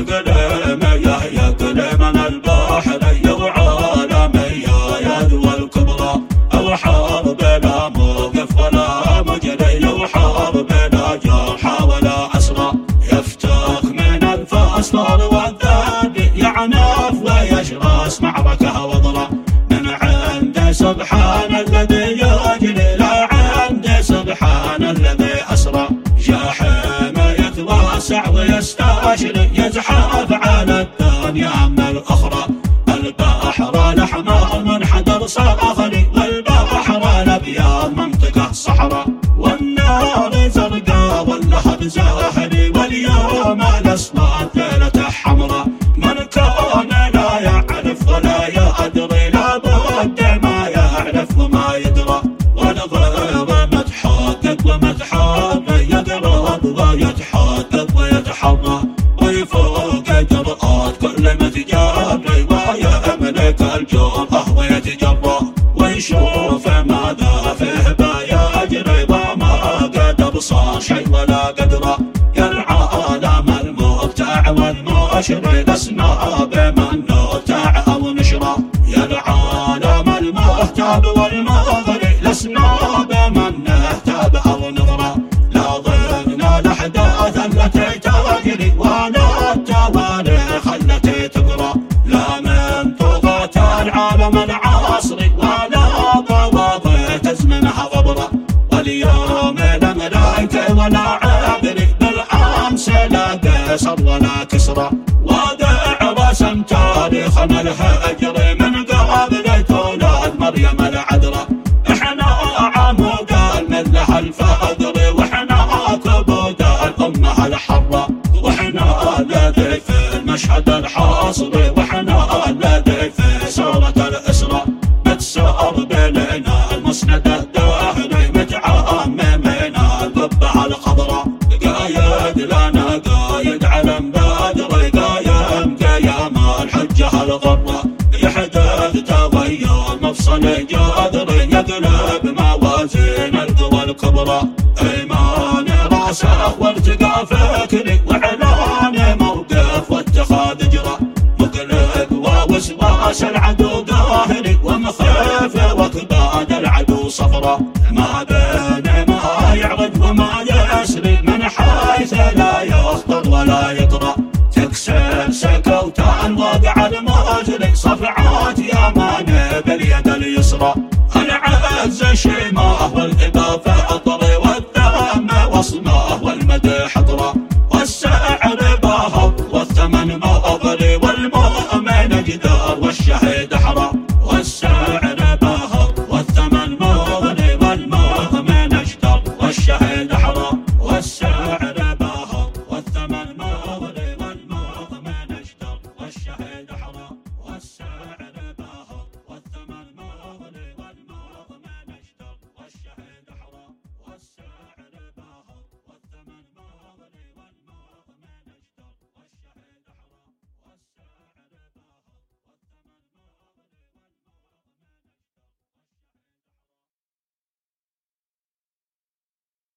إقليمية يقلي من البحرية وعالمية يا ذو الكبرى. الحرب لا موقف ولا مجري وحرب لا جرحى ولا أسرى. يفتك من الفصل والذنب يعنف ويشرس معركة وضرى. من عند سبحان الذي يجري لا عند سبحان الذي أسرى. جحيم يتوسع ويستشري يزحف على الدنيا من الأخرى. البحر الأحمر منحدر صخري والبحر الأبيض منطقة صحراء. والنار زرقاء واللهب زاهري واليوم الأسود ليلة حمراء. من كان لا يعرف ولا يدري لابد ما يعرف وما يدرى. والغير متحقق ومتحرى يقرب ويتحقق ويتحرى. ويفوق جرآت كل متجري ويملك الجرأة ويتجرى. ويشوف ماذا فيه بيجري وما قد أبصر شيء ولا قدره. يا العالم المبتع والمشري لسنا بمن نبتع أو نشره. يا العالم المهتاب والمغري لسنا بمن نهتاب أو نغرى. لا ضمن الأحداث التي تجري ولا التواريخ التي تقرى. لا من طغاة العالم العصري ولا ضواضع تزمنها غبرة. واليوم الملايكة ولا عابري بالأمس لا قيصر ولا كسرى. وضع رسم تاريخنا الهجري من قبل تولد مريم العذراء. احنا عمود من لها الفقر وإحنا كبود الأمة الحرة. وإحنا الذي في المشهد الحاصري وإحنا الذي في سورة الإسراء. متسار بيننا المسند الداهري متعممين القبعة الخضراء. قايد لنا قايد علم بدري قايم قيام الحجة الغراء. يحدث تغير مفصل جذري يقلب موازين القوى الكبرى. ايمان راسخ وارتقى فكري واعلان موقف واتخاذ اجراء. مقلق ووسواس العدو قاهري ومخيف وكباد العدو صفرة. ما بين ما يعرض وما يسري من حيث لا يخطر ولا يطرأ. تكسر سكوتان واقع المجري صفعات يماني باليد اليسرى. العز شيماه والإبا فطري والذم وصماه والمدح حضرة. والسعر باهظ والثمن مغري والمؤمن جدار والشهيد